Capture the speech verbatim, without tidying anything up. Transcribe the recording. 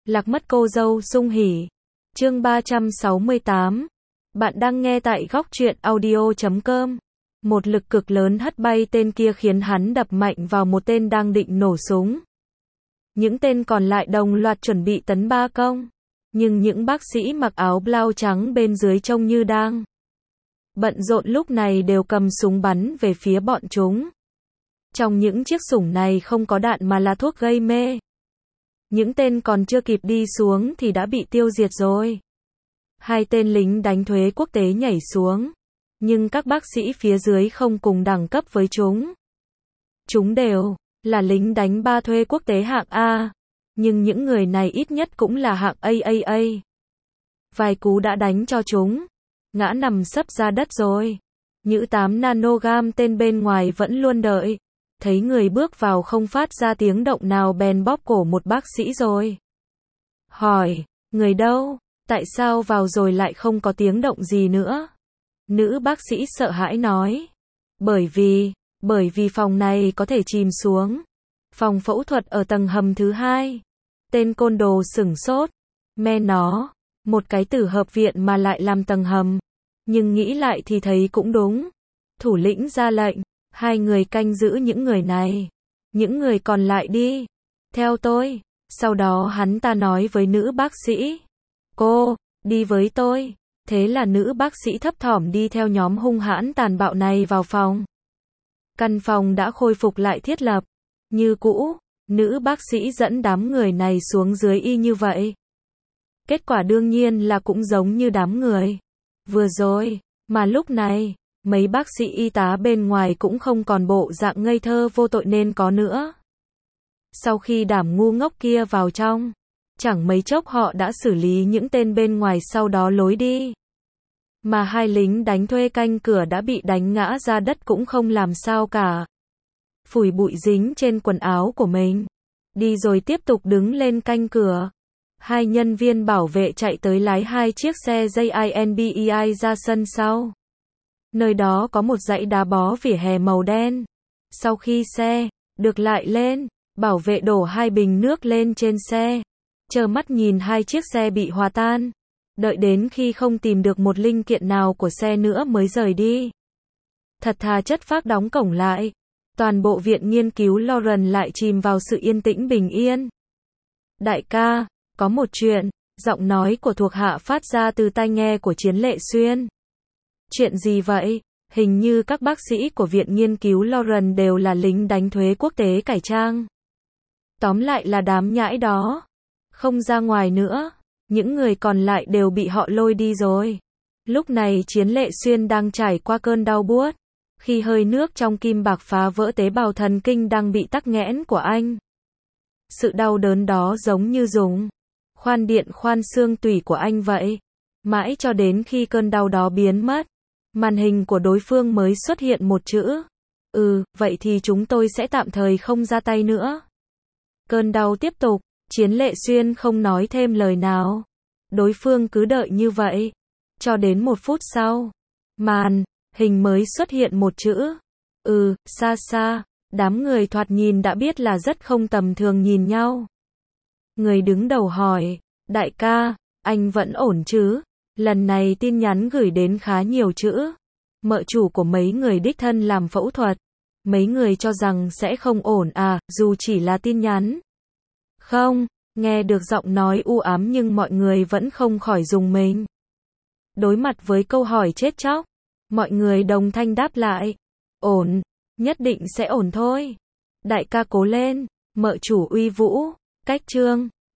Lạc mất cô dâu sung hỉ. Chương ba trăm sáu mươi tám. Bạn đang nghe tại góc truyện audio chấm com. Một lực cực lớn hất bay tên kia khiến hắn đập mạnh vào một tên đang định nổ súng. Những tên còn lại đồng loạt chuẩn bị tấn ba công. Nhưng những bác sĩ mặc áo blau trắng bên dưới trông như đang bận rộn lúc này đều cầm súng bắn về phía bọn chúng. Trong những chiếc súng này không có đạn mà là thuốc gây mê. Những tên còn chưa kịp đi xuống thì đã bị tiêu diệt rồi. Hai tên lính đánh thuê quốc tế nhảy xuống. Nhưng các bác sĩ phía dưới không cùng đẳng cấp với chúng. Chúng đều là lính đánh ba thuê quốc tế hạng A. Nhưng những người này ít nhất cũng là hạng A A A. Vài cú đã đánh cho chúng ngã nằm sấp ra đất rồi. Nhữ tám nanogam tên bên ngoài vẫn luôn đợi. Thấy người bước vào không phát ra tiếng động nào bèn bóp cổ một bác sĩ rồi. Hỏi, người đâu? Tại sao vào rồi lại không có tiếng động gì nữa? Nữ bác sĩ sợ hãi nói. Bởi vì, bởi vì phòng này có thể chìm xuống. Phòng phẫu thuật ở tầng hầm thứ hai. Tên côn đồ sửng sốt. Me nó, một cái tử hợp viện mà lại làm tầng hầm. Nhưng nghĩ lại thì thấy cũng đúng. Thủ lĩnh ra lệnh. Hai người canh giữ những người này. Những người còn lại đi. Theo tôi. Sau đó hắn ta nói với nữ bác sĩ. Cô, đi với tôi. Thế là nữ bác sĩ thấp thỏm đi theo nhóm hung hãn tàn bạo này vào phòng. Căn phòng đã khôi phục lại thiết lập. Như cũ, nữ bác sĩ dẫn đám người này xuống dưới y như vậy. Kết quả đương nhiên là cũng giống như đám người vừa rồi. Mà lúc này, mấy bác sĩ y tá bên ngoài cũng không còn bộ dạng ngây thơ vô tội nên có nữa. Sau khi đám ngu ngốc kia vào trong, chẳng mấy chốc họ đã xử lý những tên bên ngoài sau đó lối đi. Mà hai lính đánh thuê canh cửa đã bị đánh ngã ra đất cũng không làm sao cả. Phủi bụi dính trên quần áo của mình. Đi rồi tiếp tục đứng lên canh cửa. Hai nhân viên bảo vệ chạy tới lái hai chiếc xe Jinbei ra sân sau. Nơi đó có một dãy đá bó vỉa hè màu đen. Sau khi xe được lại lên, bảo vệ đổ hai bình nước lên trên xe. Chờ mắt nhìn hai chiếc xe bị hòa tan. Đợi đến khi không tìm được một linh kiện nào của xe nữa mới rời đi. Thật thà chất phác đóng cổng lại. Toàn bộ viện nghiên cứu Lauren lại chìm vào sự yên tĩnh bình yên. Đại ca, có một chuyện. Giọng nói của thuộc hạ phát ra từ tai nghe của Chiến Lệ Xuyên. Chuyện gì vậy? Hình như các bác sĩ của viện nghiên cứu Lauren đều là lính đánh thuê quốc tế cải trang. Tóm lại là đám nhãi đó. Không ra ngoài nữa. Những người còn lại đều bị họ lôi đi rồi. Lúc này Chiến Lệ Xuyên đang trải qua cơn đau buốt. Khi hơi nước trong kim bạc phá vỡ tế bào thần kinh đang bị tắc nghẽn của anh. Sự đau đớn đó giống như dùng khoan điện khoan xương tủy của anh vậy. Mãi cho đến khi cơn đau đó biến mất. Màn hình của đối phương mới xuất hiện một chữ. Ừ, vậy thì chúng tôi sẽ tạm thời không ra tay nữa. Cơn đau tiếp tục. Chiến Lệ Xuyên không nói thêm lời nào. Đối phương cứ đợi như vậy. Cho đến một phút sau. Màn hình mới xuất hiện một chữ. Ừ, xa xa. Đám người thoạt nhìn đã biết là rất không tầm thường nhìn nhau. Người đứng đầu hỏi. Đại ca, anh vẫn ổn chứ? Lần này tin nhắn gửi đến khá nhiều chữ. Mợ chủ của mấy người đích thân làm phẫu thuật. Mấy người cho rằng sẽ không ổn à, dù chỉ là tin nhắn. Không, nghe được giọng nói u ám nhưng mọi người vẫn không khỏi rùng mình. Đối mặt với câu hỏi chết chóc, mọi người đồng thanh đáp lại. Ổn, nhất định sẽ ổn thôi. Đại ca cố lên, mợ chủ uy vũ, cách trương.